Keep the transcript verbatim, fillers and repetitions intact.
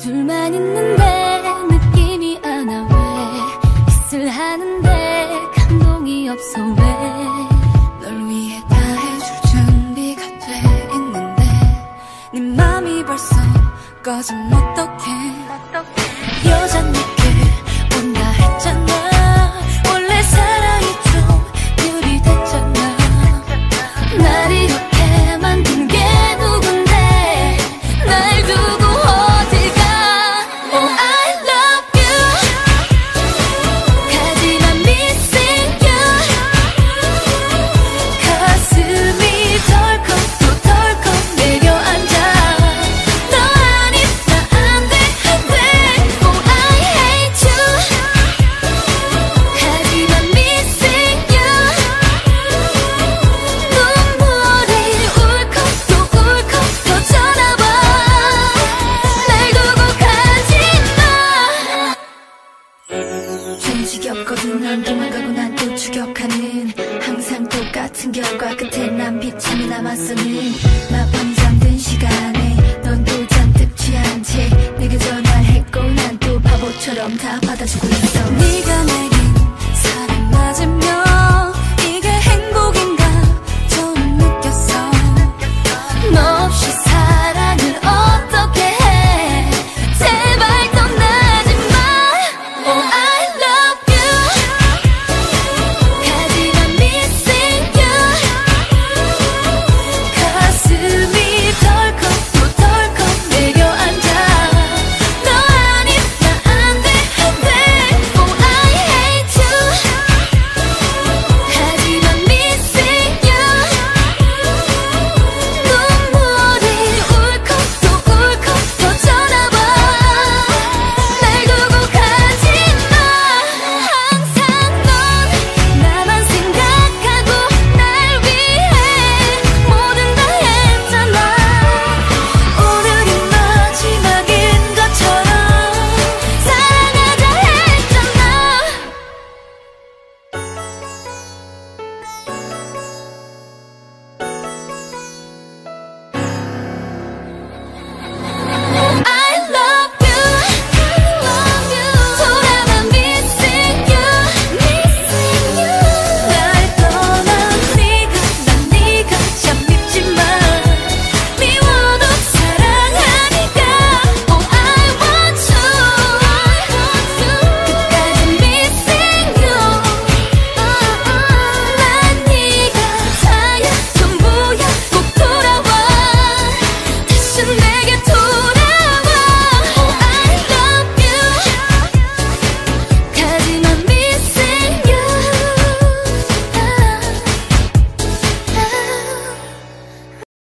둘만 있는데 느낌이 안 와. 왜 키스를 하는데 감동이 없어. 왜 널 위해 다 해줄 준비가 돼 있는데 네 맘이 벌써 꺼지면 어떡해. 여잔 내게 온다 했잖아. 원래 사랑이 좀 느리댔잖아. 날 이렇게 만든 게 누군데 날 두고 어딜 가. Oh I love you 하지만 missing you. 가슴이 덜컥 또 덜컥 내려앉아. 너 아님 나 안 돼 안 돼. Oh I hate you 하지만 missing you. 눈물이 울컥 또 울컥 터져나와. 날 두고 가지마. 좀 지겹거든. 난 도망가고 난 또 추격하는 항상 똑같은 결과 끝에 난 비참히 남았으니 마밤이 잠든 시간에 넌 또 잔뜩 취한 채 내게 전화했고 난 또 바보처럼 다 받아주고 있어. 네가 내겐 사람 맞으면 이게 행복인가 좀 느꼈어. 너 없이 사랑을 어떻게 해. 제발 떠나지 마. Oh I love you 하지만 missing you. 가슴이 덜컥 또 덜컥 내려앉아. 너 아님 나 안 돼 안 돼. Oh I hate you 하지만 missing you. 눈물이 울컥 또 울컥 터져나와. 날 두고 가지마. 항상 넌 나만 생각하고 날 위해 뭐든 다 했잖아. 오늘이 마지막인 것처럼 사랑하자 했잖아. I love you, love you. 돌아만 missing you, missing you. 날 떠난 네가 난 네가 참 밉지만 미워도 사랑하니까. Oh I want you, I want you. 끝까지 missing you. 난 네가 다야 전부야. 꼭 돌아와 다시 내게 돌아와.